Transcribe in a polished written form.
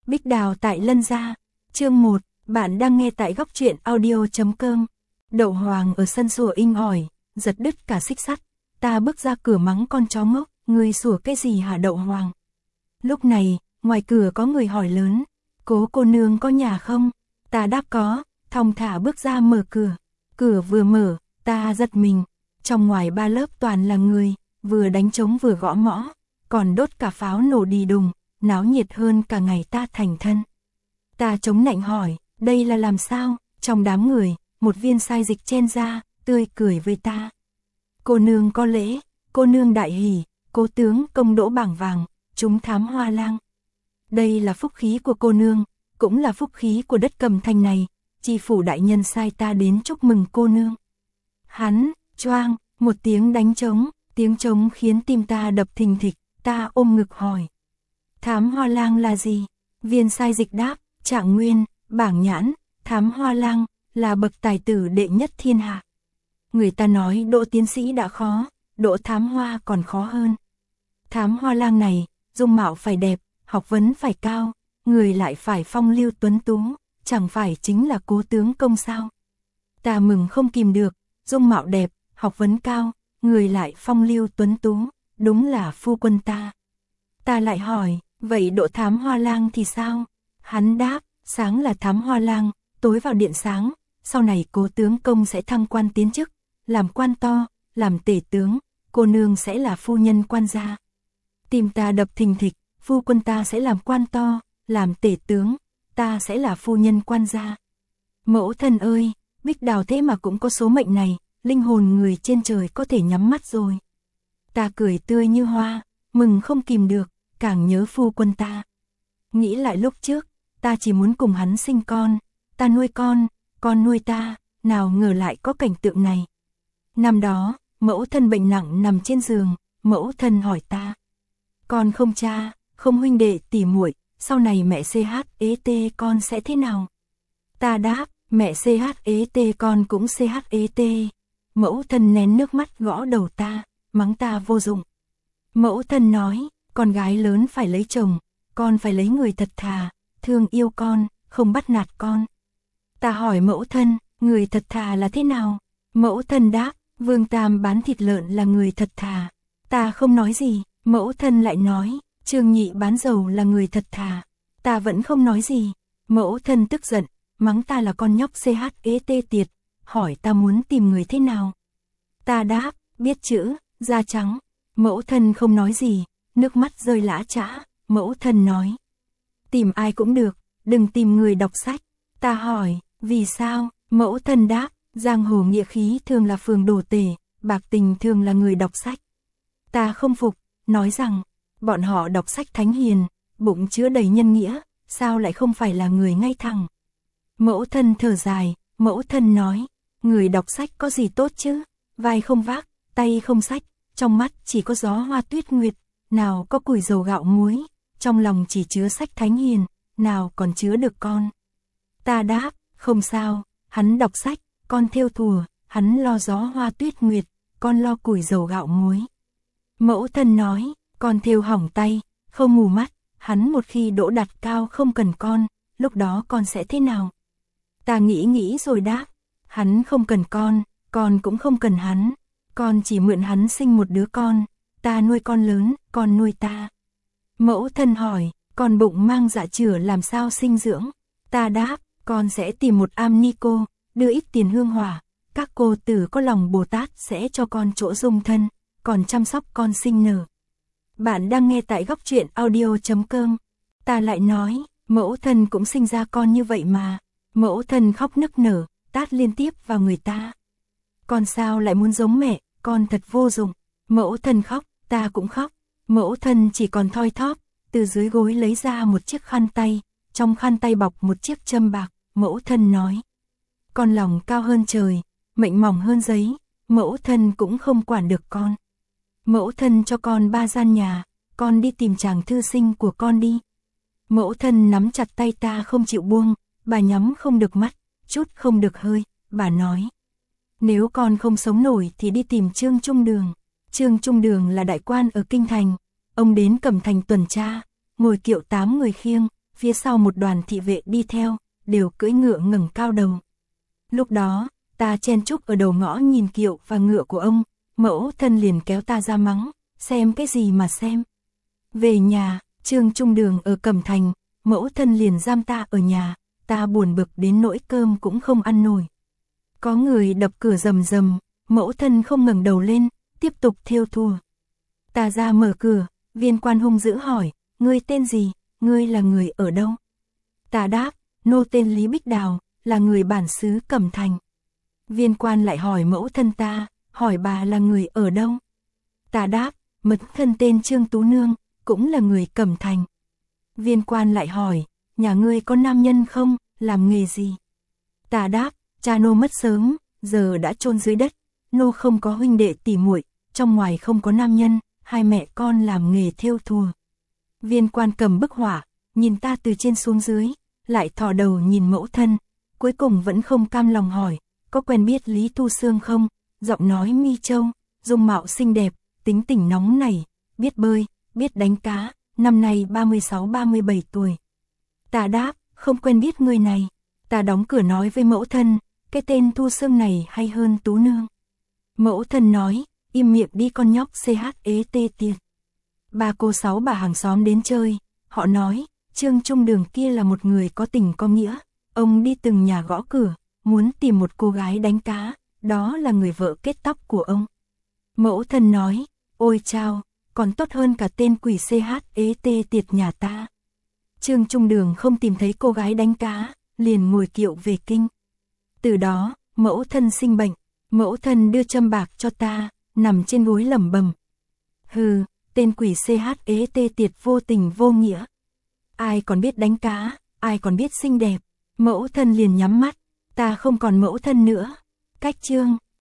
Bích Đào tại Lân Gia. Chương 1, bạn đang nghe tại góc truyện audio.com. Đậu Hoàng ở sân sủa inh ỏi, giật đứt cả xích sắt. Ta bước ra cửa mắng con chó ngốc, ngươi sủa cái gì hả Đậu Hoàng? Lúc này, ngoài cửa có người hỏi lớn, cô nương có nhà không? Ta đáp có, thong thả bước ra mở cửa. Cửa vừa mở, ta giật mình. Trong ngoài ba lớp toàn là người, vừa đánh trống vừa gõ mõ, còn đốt cả pháo nổ đi đùng, náo nhiệt hơn cả ngày ta thành thân. Ta chống nạnh hỏi, đây là làm sao? Trong đám người, một viên sai dịch chen ra, tươi cười với ta. Cô nương có lễ, cô nương đại hỷ, cố tướng công đỗ bảng vàng, chúng thám hoa lang. Đây là phúc khí của cô nương, cũng là phúc khí của đất Cầm Thành này, tri phủ đại nhân sai ta đến chúc mừng cô nương. Hắn, choang, một tiếng đánh trống, tiếng trống khiến tim ta đập thình thịch, ta ôm ngực hỏi. Thám hoa lang là gì? Viên sai dịch đáp, Trạng Nguyên, bảng nhãn, thám hoa lang, là bậc tài tử đệ nhất thiên hạ. Người ta nói đỗ tiến sĩ đã khó, đỗ thám hoa còn khó hơn. Thám hoa lang này, dung mạo phải đẹp, học vấn phải cao, người lại phải phong lưu tuấn tú, chẳng phải chính là cố tướng công sao? Ta mừng không kìm được, dung mạo đẹp, học vấn cao, người lại phong lưu tuấn tú, đúng là phu quân ta. Ta lại hỏi, vậy độ thám hoa lang thì sao? Hắn đáp, sáng là thám hoa lang, tối vào điện sáng, sau này cố tướng công sẽ thăng quan tiến chức, làm quan to, làm tể tướng, cô nương sẽ là phu nhân quan gia. Tim ta đập thình thịch, phu quân ta sẽ làm quan to, làm tể tướng, ta sẽ là phu nhân quan gia. Mẫu thân ơi, Bích Đào thế mà cũng có số mệnh này, linh hồn người trên trời có thể nhắm mắt rồi. Ta cười tươi như hoa, mừng không kìm được, càng nhớ phu quân ta. Nghĩ lại lúc trước, ta chỉ muốn cùng hắn sinh con, ta nuôi con nuôi ta, nào ngờ lại có cảnh tượng này. Năm đó, mẫu thân bệnh nặng nằm trên giường, mẫu thân hỏi ta. Con không cha, không huynh đệ tỉ muội, sau này mẹ CHET con sẽ thế nào? Ta đáp, mẹ CHET con cũng CHET. Mẫu thân nén nước mắt gõ đầu ta, mắng ta vô dụng. Mẫu thân nói, con gái lớn phải lấy chồng, con phải lấy người thật thà, thương yêu con, không bắt nạt con. Ta hỏi mẫu thân, người thật thà là thế nào? Mẫu thân đáp, Vương Tam bán thịt lợn là người thật thà. Ta không nói gì, mẫu thân lại nói, Trương Nhị bán dầu là người thật thà. Ta vẫn không nói gì. Mẫu thân tức giận, mắng ta là con nhóc CHET tiệt, hỏi ta muốn tìm người thế nào. Ta đáp, biết chữ, da trắng. Mẫu thân không nói gì, nước mắt rơi lã chã. Mẫu thân nói, tìm ai cũng được, đừng tìm người đọc sách. Ta hỏi, vì sao? Mẫu thân đáp, giang hồ nghĩa khí thường là phường đồ tể, bạc tình thường là người đọc sách. Ta không phục, nói rằng, bọn họ đọc sách thánh hiền, bụng chứa đầy nhân nghĩa, sao lại không phải là người ngay thẳng? Mẫu thân thở dài, mẫu thân nói, người đọc sách có gì tốt chứ? Vai không vác, tay không xách, trong mắt chỉ có gió hoa tuyết nguyệt, nào có củi dầu gạo muối, trong lòng chỉ chứa sách thánh hiền, nào còn chứa được con. Ta đáp, không sao, hắn đọc sách, con thêu thùa, hắn lo gió hoa tuyết nguyệt, con lo củi dầu gạo muối. Mẫu thân nói, con thêu hỏng tay, không mù mắt, hắn một khi đỗ đạt cao không cần con, lúc đó con sẽ thế nào? Ta nghĩ rồi đáp, hắn không cần con cũng không cần hắn, con chỉ mượn hắn sinh một đứa con, ta nuôi con lớn, con nuôi ta. Mẫu thân hỏi, con bụng mang dạ chửa làm sao sinh dưỡng? Ta đáp, con sẽ tìm một am ni cô, đưa ít tiền hương hỏa, các cô tử có lòng Bồ Tát sẽ cho con chỗ dung thân, còn chăm sóc con sinh nở. Bạn đang nghe tại góc truyện audio.com. Ta lại nói, mẫu thân cũng sinh ra con như vậy mà. Mẫu thân khóc nức nở, tát liên tiếp vào người ta. Con sao lại muốn giống mẹ, con thật vô dụng. Mẫu thân khóc, ta cũng khóc. Mẫu thân chỉ còn thoi thóp, từ dưới gối lấy ra một chiếc khăn tay, trong khăn tay bọc một chiếc châm bạc. Mẫu thân nói, con lòng cao hơn trời, mệnh mỏng hơn giấy, mẫu thân cũng không quản được con. Mẫu thân cho con 3 gian nhà, con đi tìm chàng thư sinh của con đi. Mẫu thân nắm chặt tay ta không chịu buông, bà nhắm không được mắt, chút không được hơi, bà nói. Nếu con không sống nổi thì đi tìm Trương Trung Đường. Trương Trung Đường là đại quan ở Kinh Thành, ông đến Cẩm Thành tuần tra, ngồi kiệu 8 người khiêng, phía sau một đoàn thị vệ đi theo, đều cưỡi ngựa ngẩng cao đầu. Lúc đó, ta chen chúc ở đầu ngõ nhìn kiệu và ngựa của ông, mẫu thân liền kéo ta ra mắng, xem cái gì mà xem. Về nhà, Trương Trung Đường ở Cẩm Thành, mẫu thân liền giam ta ở nhà, ta buồn bực đến nỗi cơm cũng không ăn nổi. Có người đập cửa rầm rầm, mẫu thân không ngẩng đầu lên, tiếp tục thêu thùa. Ta ra mở cửa, viên quan hung dữ hỏi, ngươi tên gì, ngươi là người ở đâu? Ta đáp, nô tên Lý Bích Đào, là người bản xứ Cẩm Thành. Viên quan lại hỏi mẫu thân ta, hỏi bà là người ở đâu? Ta đáp, mật thân tên Trương Tú Nương, cũng là người Cẩm Thành. Viên quan lại hỏi, nhà ngươi có nam nhân không, làm nghề gì? Ta đáp, cha nô mất sớm, giờ đã chôn dưới đất, nô không có huynh đệ tỉ muội, trong ngoài không có nam nhân, hai mẹ con làm nghề thêu thùa. Viên quan cầm bức họa, nhìn ta từ trên xuống dưới, lại thò đầu nhìn mẫu thân, cuối cùng vẫn không cam lòng hỏi, có quen biết Lý Tu Sương không? Giọng nói mi châu, dung mạo xinh đẹp, tính tình nóng nảy, biết bơi, biết đánh cá, năm nay 36-37 tuổi. Ta đáp, không quen biết người này. Ta đóng cửa nói với mẫu thân, cái tên Tu Sương này hay hơn Tú Nương. Mẫu thân nói, im miệng đi con nhóc CHET tiệt. Ba cô sáu bà hàng xóm đến chơi, họ nói, Trương Trung Đường kia là một người có tình có nghĩa, ông đi từng nhà gõ cửa, muốn tìm một cô gái đánh cá, đó là người vợ kết tóc của ông. Mẫu thân nói, ôi chao, còn tốt hơn cả tên quỷ CHET tiệt nhà ta. Trương Trung Đường không tìm thấy cô gái đánh cá, liền ngồi kiệu về kinh. Từ đó, mẫu thân sinh bệnh, mẫu thân đưa châm bạc cho ta, nằm trên gối lẩm bẩm. Hừ, tên quỷ CHET tiệt vô tình vô nghĩa. Ai còn biết đánh cá, ai còn biết xinh đẹp. Mẫu thân liền nhắm mắt, ta không còn mẫu thân nữa. Cách chương